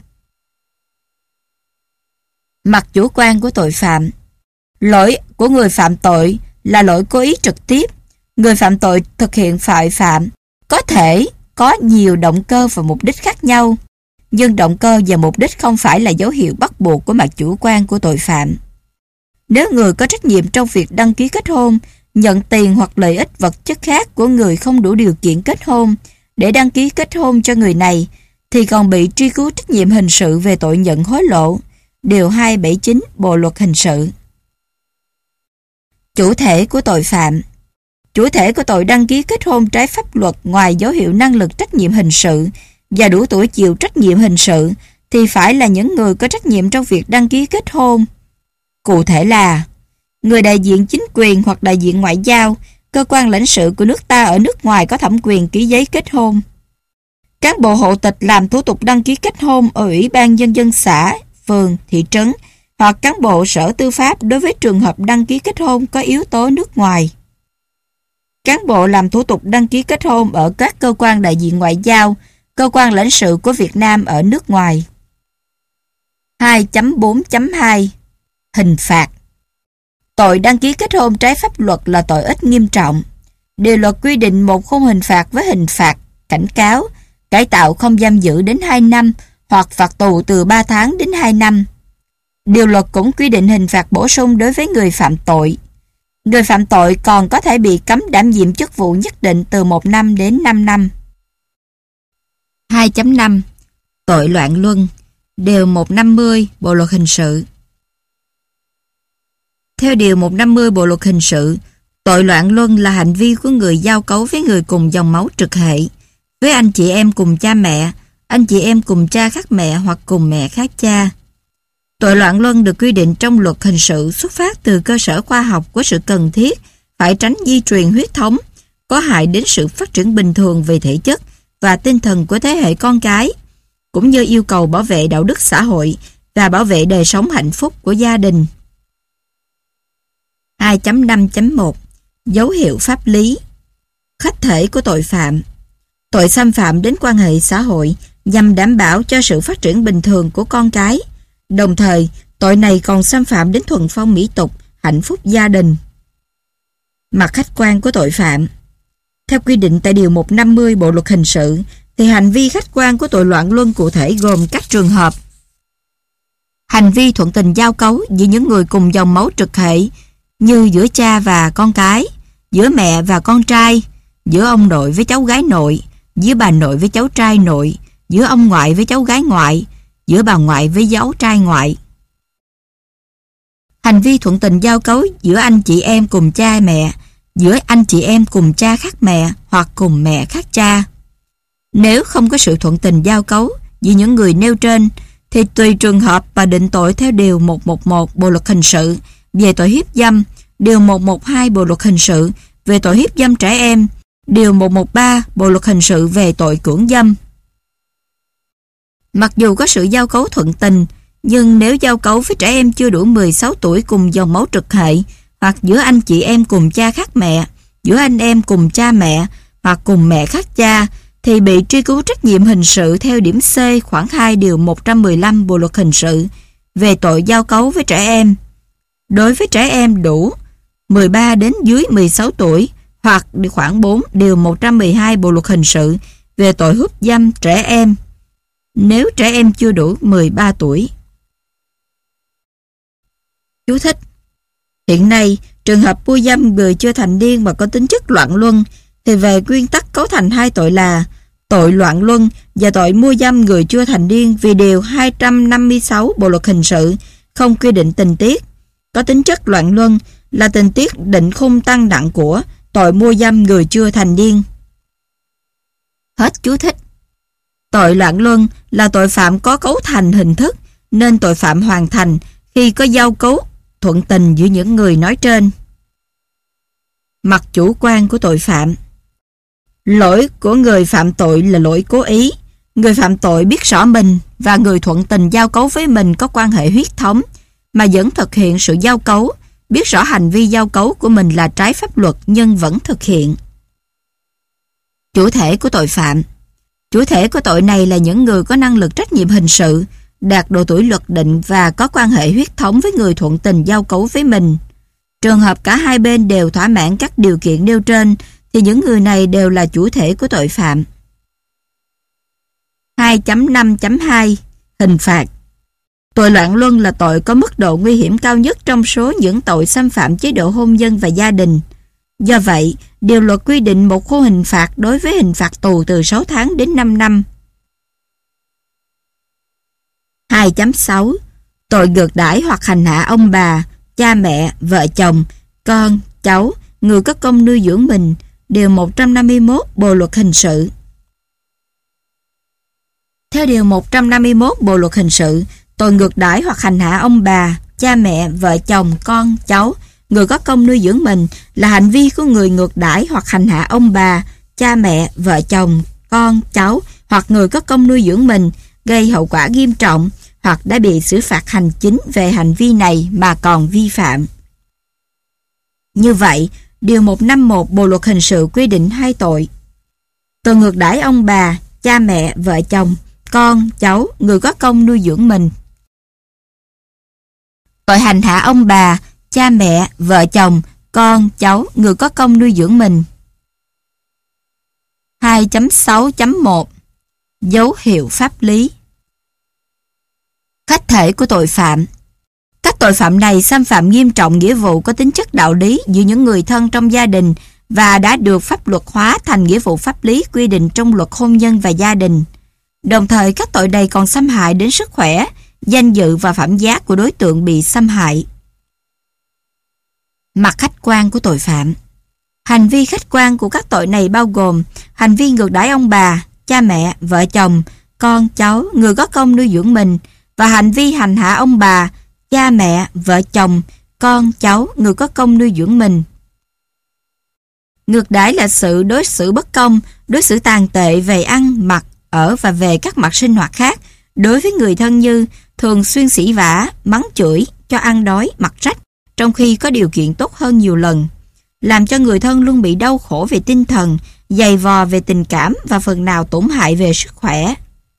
Mặt chủ quan của tội phạm. Lỗi của người phạm tội là lỗi cố ý trực tiếp. Người phạm tội thực hiện phạm có thể có nhiều động cơ và mục đích khác nhau, nhưng động cơ và mục đích không phải là dấu hiệu bắt buộc của mặt chủ quan của tội phạm. Nếu người có trách nhiệm trong việc đăng ký kết hôn nhận tiền hoặc lợi ích vật chất khác của người không đủ điều kiện kết hôn để đăng ký kết hôn cho người này, thì còn bị truy cứu trách nhiệm hình sự về tội nhận hối lộ, Điều 279 Bộ Luật Hình sự. Chủ thể của tội phạm. Chủ thể của tội đăng ký kết hôn trái pháp luật ngoài dấu hiệu năng lực trách nhiệm hình sự và đủ tuổi chịu trách nhiệm hình sự thì phải là những người có trách nhiệm trong việc đăng ký kết hôn. Cụ thể là người đại diện chính quyền hoặc đại diện ngoại giao, cơ quan lãnh sự của nước ta ở nước ngoài có thẩm quyền ký giấy kết hôn. Cán bộ hộ tịch làm thủ tục đăng ký kết hôn ở Ủy ban Nhân dân xã, phường, thị trấn hoặc cán bộ sở tư pháp đối với trường hợp đăng ký kết hôn có yếu tố nước ngoài. Cán bộ làm thủ tục đăng ký kết hôn ở các cơ quan đại diện ngoại giao, cơ quan lãnh sự của Việt Nam ở nước ngoài. 2.4.2 Hình phạt. Tội đăng ký kết hôn trái pháp luật là tội ít nghiêm trọng. Điều luật quy định một khung hình phạt với hình phạt, cảnh cáo, cải tạo không giam giữ đến 2 năm hoặc phạt tù từ 3 tháng đến 2 năm. Điều luật cũng quy định hình phạt bổ sung đối với người phạm tội. Người phạm tội còn có thể bị cấm đảm nhiệm chức vụ nhất định từ 1 năm đến 5 năm. 2.5 Tội loạn luân. Điều 150 Bộ Luật Hình sự. Theo Điều 150 Bộ Luật Hình sự, tội loạn luân là hành vi của người giao cấu với người cùng dòng máu trực hệ, với anh chị em cùng cha mẹ, anh chị em cùng cha khác mẹ hoặc cùng mẹ khác cha. Tội loạn luân được quy định trong luật hình sự xuất phát từ cơ sở khoa học của sự cần thiết phải tránh di truyền huyết thống, có hại đến sự phát triển bình thường về thể chất và tinh thần của thế hệ con cái, cũng như yêu cầu bảo vệ đạo đức xã hội và bảo vệ đời sống hạnh phúc của gia đình. 2.5.1 Dấu hiệu pháp lý. Khách thể của tội phạm. Tội xâm phạm đến quan hệ xã hội nhằm đảm bảo cho sự phát triển bình thường của con cái. Đồng thời, tội này còn xâm phạm đến thuần phong mỹ tục, hạnh phúc gia đình. Mặt khách quan của tội phạm. Theo quy định tại Điều 150 Bộ Luật Hình sự, thì hành vi khách quan của tội loạn luân cụ thể gồm các trường hợp: hành vi thuận tình giao cấu giữa những người cùng dòng máu trực hệ, như giữa cha và con cái, giữa mẹ và con trai, giữa ông nội với cháu gái nội, giữa bà nội với cháu trai nội, giữa ông ngoại với cháu gái ngoại, giữa bà ngoại với cháu trai ngoại. Hành vi thuận tình giao cấu giữa anh chị em cùng cha mẹ, giữa anh chị em cùng cha khác mẹ hoặc cùng mẹ khác cha. Nếu không có sự thuận tình giao cấu giữa những người nêu trên, thì tùy trường hợp mà định tội theo Điều 111 Bộ Luật Hình sự về tội hiếp dâm, Điều 112 Bộ Luật Hình sự về tội hiếp dâm trẻ em, Điều 113 Bộ Luật Hình sự về tội cưỡng dâm. Mặc dù có sự giao cấu thuận tình, nhưng nếu giao cấu với trẻ em chưa đủ 16 tuổi cùng dòng máu trực hệ, hoặc giữa anh chị em cùng cha khác mẹ, giữa anh em cùng cha mẹ, hoặc cùng mẹ khác cha, thì bị truy cứu trách nhiệm hình sự theo điểm C khoản 2 Điều 115 Bộ Luật Hình sự về tội giao cấu với trẻ em. Đối với trẻ em đủ 13 đến dưới 16 tuổi, hoặc khoản 4 Điều 112 Bộ Luật Hình sự về tội hiếp dâm trẻ em, nếu trẻ em chưa đủ 13 tuổi. Chú thích: hiện nay, Trường hợp mua dâm người chưa thành niên mà có tính chất loạn luân thì về nguyên tắc cấu thành hai tội là tội loạn luân và tội mua dâm người chưa thành niên, vì điều 256 Bộ luật hình sự không quy định tình tiết có tính chất loạn luân là tình tiết định khung tăng nặng của tội mua dâm người chưa thành niên. Hết chú thích. Tội loạn luân là tội phạm có cấu thành hình thức, nên tội phạm hoàn thành khi có giao cấu thuận tình giữa những người nói trên. Mặt chủ quan của tội phạm. Lỗi của người phạm tội là lỗi cố ý. Người phạm tội biết rõ mình và người thuận tình giao cấu với mình có quan hệ huyết thống mà vẫn thực hiện sự giao cấu, biết rõ hành vi giao cấu của mình là trái pháp luật nhưng vẫn thực hiện. Chủ thể của tội phạm. Chủ thể của tội này là những người có năng lực trách nhiệm hình sự, đạt độ tuổi luật định và có quan hệ huyết thống với người thuận tình giao cấu với mình. Trường hợp cả hai bên đều thỏa mãn các điều kiện nêu trên thì những người này đều là chủ thể của tội phạm. 2.5.2 Hình phạt. Tội loạn luân là tội có mức độ nguy hiểm cao nhất trong số những tội xâm phạm chế độ hôn nhân và gia đình. Do vậy, điều luật quy định một khung hình phạt đối với hình phạt tù từ 6 tháng đến 5 năm. 2.6 Tội ngược đãi hoặc hành hạ ông bà, cha mẹ, vợ chồng, con, cháu, người có công nuôi dưỡng mình, điều 151 Bộ luật hình sự. Theo điều 151 Bộ luật hình sự, tội ngược đãi hoặc hành hạ ông bà, cha mẹ, vợ chồng, con, cháu, người có công nuôi dưỡng mình là hành vi của người ngược đãi hoặc hành hạ ông bà, cha mẹ, vợ chồng, con, cháu hoặc người có công nuôi dưỡng mình, gây hậu quả nghiêm trọng hoặc đã bị xử phạt hành chính về hành vi này mà còn vi phạm. Như vậy, điều 151 Bộ luật hình sự quy định hai tội. Tội ngược đãi ông bà, cha mẹ, vợ chồng, con, cháu, người có công nuôi dưỡng mình. Tội hành hạ ông bà, cha mẹ, vợ chồng, con, cháu, người có công nuôi dưỡng mình. 2.6.1 Dấu hiệu pháp lý. Khách thể của tội phạm. Các tội phạm này xâm phạm nghiêm trọng nghĩa vụ có tính chất đạo lý giữa những người thân trong gia đình và đã được pháp luật hóa thành nghĩa vụ pháp lý quy định trong luật hôn nhân và gia đình. Đồng thời các tội này còn xâm hại đến sức khỏe, danh dự và phẩm giá của đối tượng bị xâm hại. Mặt khách quan của tội phạm. Hành vi khách quan của các tội này bao gồm hành vi ngược đãi ông bà, cha mẹ, vợ chồng, con, cháu, người có công nuôi dưỡng mình và hành vi hành hạ ông bà, cha mẹ, vợ chồng, con, cháu, người có công nuôi dưỡng mình. Ngược đãi là sự đối xử bất công, đối xử tàn tệ về ăn, mặc, ở và về các mặt sinh hoạt khác đối với người thân như thường xuyên sỉ vả, mắng chửi, cho ăn đói, mặc rách, trong khi có điều kiện tốt hơn nhiều lần, làm cho người thân luôn bị đau khổ về tinh thần, dày vò về tình cảm và phần nào tổn hại về sức khỏe.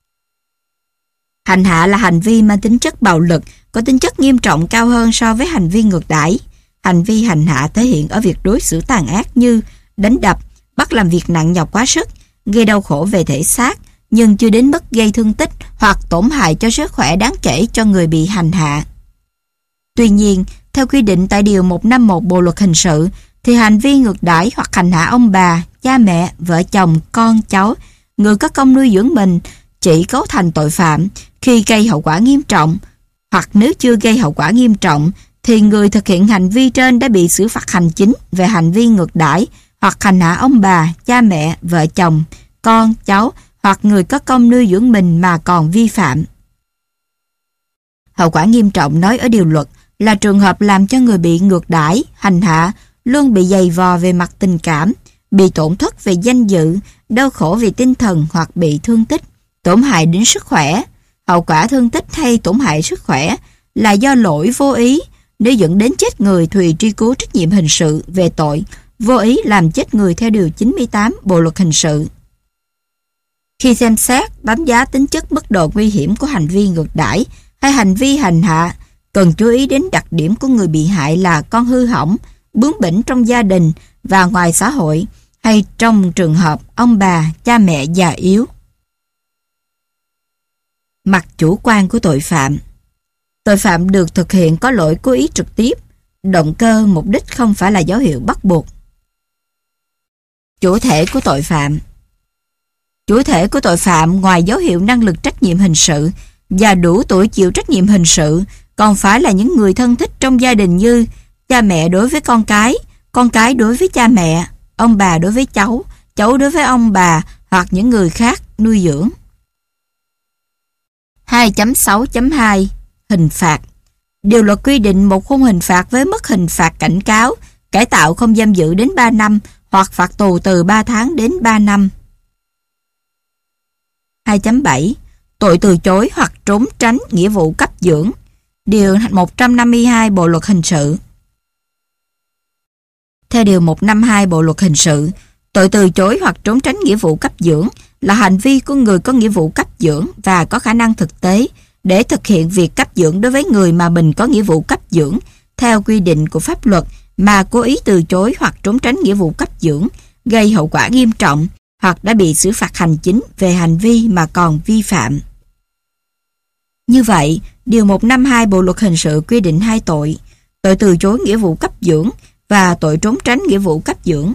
Hành hạ là hành vi mang tính chất bạo lực, có tính chất nghiêm trọng cao hơn so với hành vi ngược đãi. Hành vi hành hạ thể hiện ở việc đối xử tàn ác như đánh đập, bắt làm việc nặng nhọc quá sức, gây đau khổ về thể xác, nhưng chưa đến mức gây thương tích hoặc tổn hại cho sức khỏe đáng kể cho người bị hành hạ. Tuy nhiên, theo quy định tại điều 151 Bộ luật hình sự, thì hành vi ngược đãi hoặc hành hạ ông bà, cha mẹ, vợ chồng, con, cháu, người có công nuôi dưỡng mình chỉ cấu thành tội phạm khi gây hậu quả nghiêm trọng, hoặc nếu chưa gây hậu quả nghiêm trọng thì người thực hiện hành vi trên đã bị xử phạt hành chính về hành vi ngược đãi hoặc hành hạ ông bà, cha mẹ, vợ chồng, con, cháu hoặc người có công nuôi dưỡng mình mà còn vi phạm. Hậu quả nghiêm trọng nói ở điều luật là trường hợp làm cho người bị ngược đãi, hành hạ luôn bị dày vò về mặt tình cảm, bị tổn thất về danh dự, đau khổ về tinh thần hoặc bị thương tích, tổn hại đến sức khỏe. Hậu quả thương tích hay tổn hại sức khỏe là do lỗi vô ý, nếu dẫn đến chết người thì truy cứu trách nhiệm hình sự về tội vô ý làm chết người theo điều 98 Bộ luật hình sự. Khi xem xét, đánh giá tính chất mức độ nguy hiểm của hành vi ngược đãi hay hành vi hành hạ, cần chú ý đến đặc điểm của người bị hại là con hư hỏng, bướng bỉnh trong gia đình và ngoài xã hội, hay trong trường hợp ông bà, cha mẹ già yếu. Mặt chủ quan của tội phạm. Tội phạm được thực hiện có lỗi cố ý trực tiếp, Động cơ, mục đích không phải là dấu hiệu bắt buộc. Chủ thể của tội phạm. Chủ thể của tội phạm ngoài dấu hiệu năng lực trách nhiệm hình sự và đủ tuổi chịu trách nhiệm hình sự còn phải là những người thân thích trong gia đình như cha mẹ đối với con cái đối với cha mẹ, ông bà đối với cháu, cháu đối với ông bà hoặc những người khác nuôi dưỡng. 2.6.2 Hình phạt. Điều luật quy định một khung hình phạt với mức hình phạt cảnh cáo, cải tạo không giam giữ đến 3 năm hoặc phạt tù từ 3 tháng đến 3 năm. 2.7 Tội từ chối hoặc trốn tránh nghĩa vụ cấp dưỡng. Điều 152 Bộ luật hình sự. Theo Điều 152 Bộ luật hình sự, tội từ chối hoặc trốn tránh nghĩa vụ cấp dưỡng là hành vi của người có nghĩa vụ cấp dưỡng và có khả năng thực tế để thực hiện việc cấp dưỡng đối với người mà mình có nghĩa vụ cấp dưỡng theo quy định của pháp luật mà cố ý từ chối hoặc trốn tránh nghĩa vụ cấp dưỡng, gây hậu quả nghiêm trọng hoặc đã bị xử phạt hành chính về hành vi mà còn vi phạm. Như vậy, Điều 152 Bộ luật hình sự quy định 2 tội: tội từ chối nghĩa vụ cấp dưỡng và tội trốn tránh nghĩa vụ cấp dưỡng.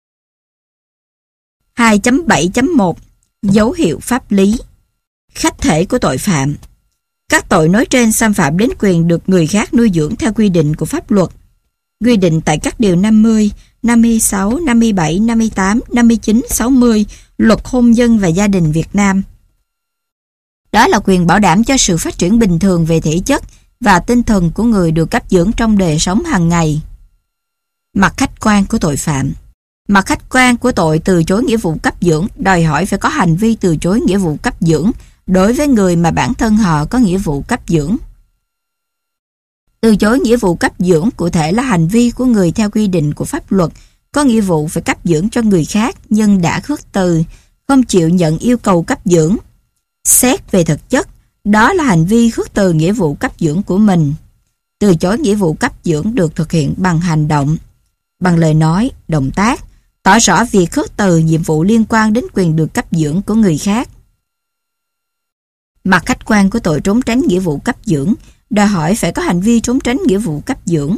2.7.1 Dấu hiệu pháp lý. Khách thể của tội phạm. Các tội nói trên xâm phạm đến quyền được người khác nuôi dưỡng theo quy định của pháp luật, quy định tại các điều 50, 56, 57, 58, 59, 60 Luật Hôn nhân và Gia đình Việt Nam. Đó là quyền bảo đảm cho sự phát triển bình thường về thể chất và tinh thần của người được cấp dưỡng trong đời sống hàng ngày. Mặt khách quan của tội phạm. Mặt khách quan của tội từ chối nghĩa vụ cấp dưỡng đòi hỏi phải có hành vi từ chối nghĩa vụ cấp dưỡng đối với người mà bản thân họ có nghĩa vụ cấp dưỡng. Từ chối nghĩa vụ cấp dưỡng cụ thể là hành vi của người theo quy định của pháp luật có nghĩa vụ phải cấp dưỡng cho người khác nhưng đã khước từ, không chịu nhận yêu cầu cấp dưỡng. Xét về thực chất, đó là hành vi khước từ nghĩa vụ cấp dưỡng của mình. Từ chối nghĩa vụ cấp dưỡng được thực hiện bằng hành động, bằng lời nói, động tác, tỏ rõ việc khước từ nhiệm vụ liên quan đến quyền được cấp dưỡng của người khác. Mặt khách quan của tội trốn tránh nghĩa vụ cấp dưỡng đòi hỏi phải có hành vi trốn tránh nghĩa vụ cấp dưỡng.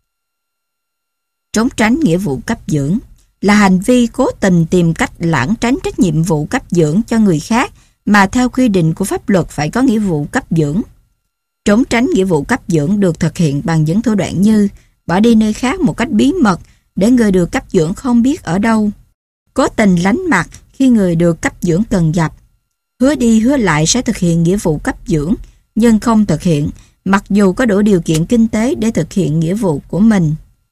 Trốn tránh nghĩa vụ cấp dưỡng là hành vi cố tình tìm cách lảng tránh trách nhiệm vụ cấp dưỡng cho người khác mà theo quy định của pháp luật phải có nghĩa vụ cấp dưỡng. Trốn tránh nghĩa vụ cấp dưỡng được thực hiện bằng những thủ đoạn như bỏ đi nơi khác một cách bí mật để người được cấp dưỡng không biết ở đâu, cố tình lánh mặt khi người được cấp dưỡng cần gặp, hứa đi hứa lại sẽ thực hiện nghĩa vụ cấp dưỡng nhưng không thực hiện mặc dù có đủ điều kiện kinh tế để thực hiện nghĩa vụ của mình.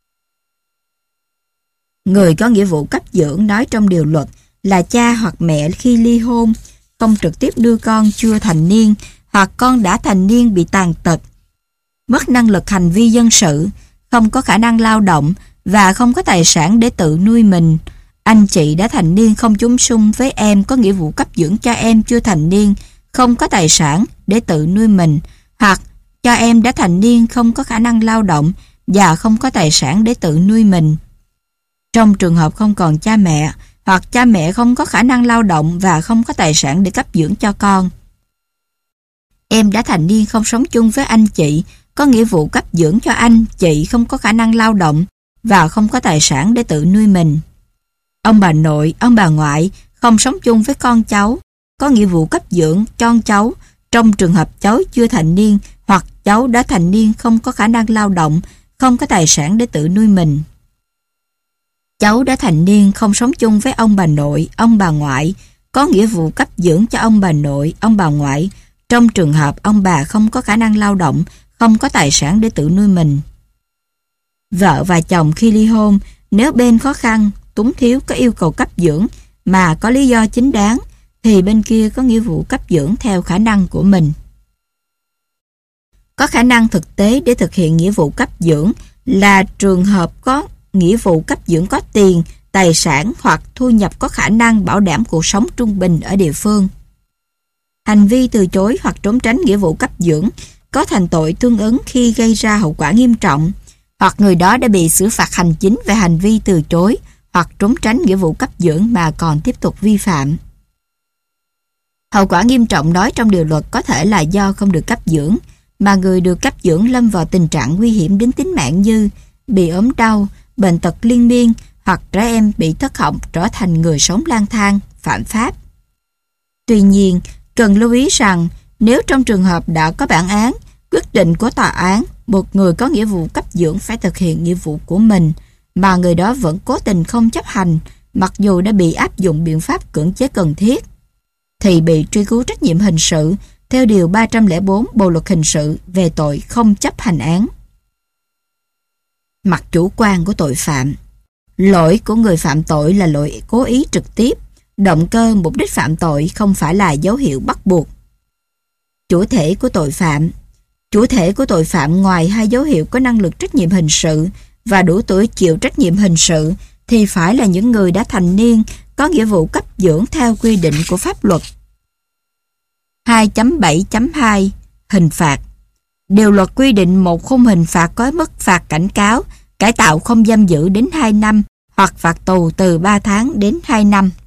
Người có nghĩa vụ cấp dưỡng nói trong điều luật là cha hoặc mẹ khi ly hôn, không trực tiếp đưa con chưa thành niên hoặc con đã thành niên bị tàn tật, mất năng lực hành vi dân sự, không có khả năng lao động và không có tài sản để tự nuôi mình. Anh chị đã thành niên không chung sung với em có nghĩa vụ cấp dưỡng cho em chưa thành niên, không có tài sản để tự nuôi mình, hoặc cho em đã thành niên không có khả năng lao động và không có tài sản để tự nuôi mình. Trong trường hợp không còn cha mẹ, hoặc cha mẹ không có khả năng lao động và không có tài sản để cấp dưỡng cho con. Em đã thành niên không sống chung với anh chị, có nghĩa vụ cấp dưỡng cho anh chị không có khả năng lao động và không có tài sản để tự nuôi mình. Ông bà nội, ông bà ngoại không sống chung với con cháu, có nghĩa vụ cấp dưỡng cho cháu trong trường hợp cháu chưa thành niên hoặc cháu đã thành niên không có khả năng lao động, không có tài sản để tự nuôi mình. Cháu đã thành niên không sống chung với ông bà nội, ông bà ngoại, có nghĩa vụ cấp dưỡng cho ông bà nội, ông bà ngoại trong trường hợp ông bà không có khả năng lao động, không có tài sản để tự nuôi mình. Vợ và chồng khi ly hôn, nếu bên khó khăn, túng thiếu có yêu cầu cấp dưỡng mà có lý do chính đáng, thì bên kia có nghĩa vụ cấp dưỡng theo khả năng của mình. Có khả năng thực tế để thực hiện nghĩa vụ cấp dưỡng là trường hợp có nghĩa vụ cấp dưỡng có tiền, tài sản hoặc thu nhập có khả năng bảo đảm cuộc sống trung bình ở địa phương. Hành vi từ chối hoặc trốn tránh nghĩa vụ cấp dưỡng có thành tội tương ứng khi gây ra hậu quả nghiêm trọng, hoặc người đó đã bị xử phạt hành chính về hành vi từ chối hoặc trốn tránh nghĩa vụ cấp dưỡng mà còn tiếp tục vi phạm. Hậu quả nghiêm trọng nói trong điều luật có thể là do không được cấp dưỡng, mà người được cấp dưỡng lâm vào tình trạng nguy hiểm đến tính mạng như bị ốm đau, bệnh tật liên miên hoặc trẻ em bị thất họng trở thành người sống lang thang, phạm pháp. Tuy nhiên, cần lưu ý rằng nếu trong trường hợp đã có bản án, quyết định của tòa án, một người có nghĩa vụ cấp dưỡng phải thực hiện nghĩa vụ của mình, mà người đó vẫn cố tình không chấp hành, mặc dù đã bị áp dụng biện pháp cưỡng chế cần thiết, thì bị truy cứu trách nhiệm hình sự theo Điều 304 Bộ Luật Hình sự về tội không chấp hành án. Mặt chủ quan của tội phạm. Lỗi của người phạm tội là lỗi cố ý trực tiếp. Động cơ, mục đích phạm tội không phải là dấu hiệu bắt buộc. Chủ thể của tội phạm. Chủ thể của tội phạm ngoài hai dấu hiệu có năng lực trách nhiệm hình sự và đủ tuổi chịu trách nhiệm hình sự thì phải là những người đã thành niên, có nghĩa vụ cấp dưỡng theo quy định của pháp luật. 2.7.2 Hình phạt. Điều luật quy định một khung hình phạt có mức phạt cảnh cáo, cải tạo không giam giữ đến 2 năm hoặc phạt tù từ 3 tháng đến 2 năm.